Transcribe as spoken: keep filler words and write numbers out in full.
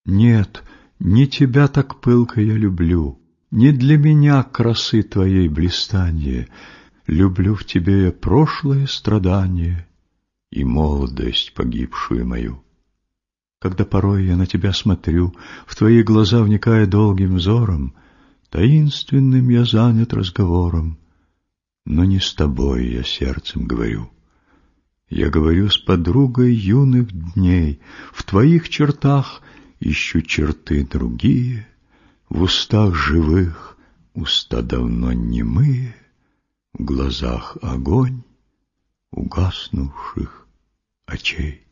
Нет, не тебя так пылко я люблю, не для меня красы твоей блистанье. Люблю в тебе я прошлое страдание и молодость погибшую мою. Когда порой я на тебя смотрю, в твои глаза вникая долгим взором, таинственным я занят разговором, но не с тобой я сердцем говорю. Я говорю с подругой юных дней, в твоих чертах ищу черты другие, в устах живых уста давно немые, в глазах огонь угаснувших очей.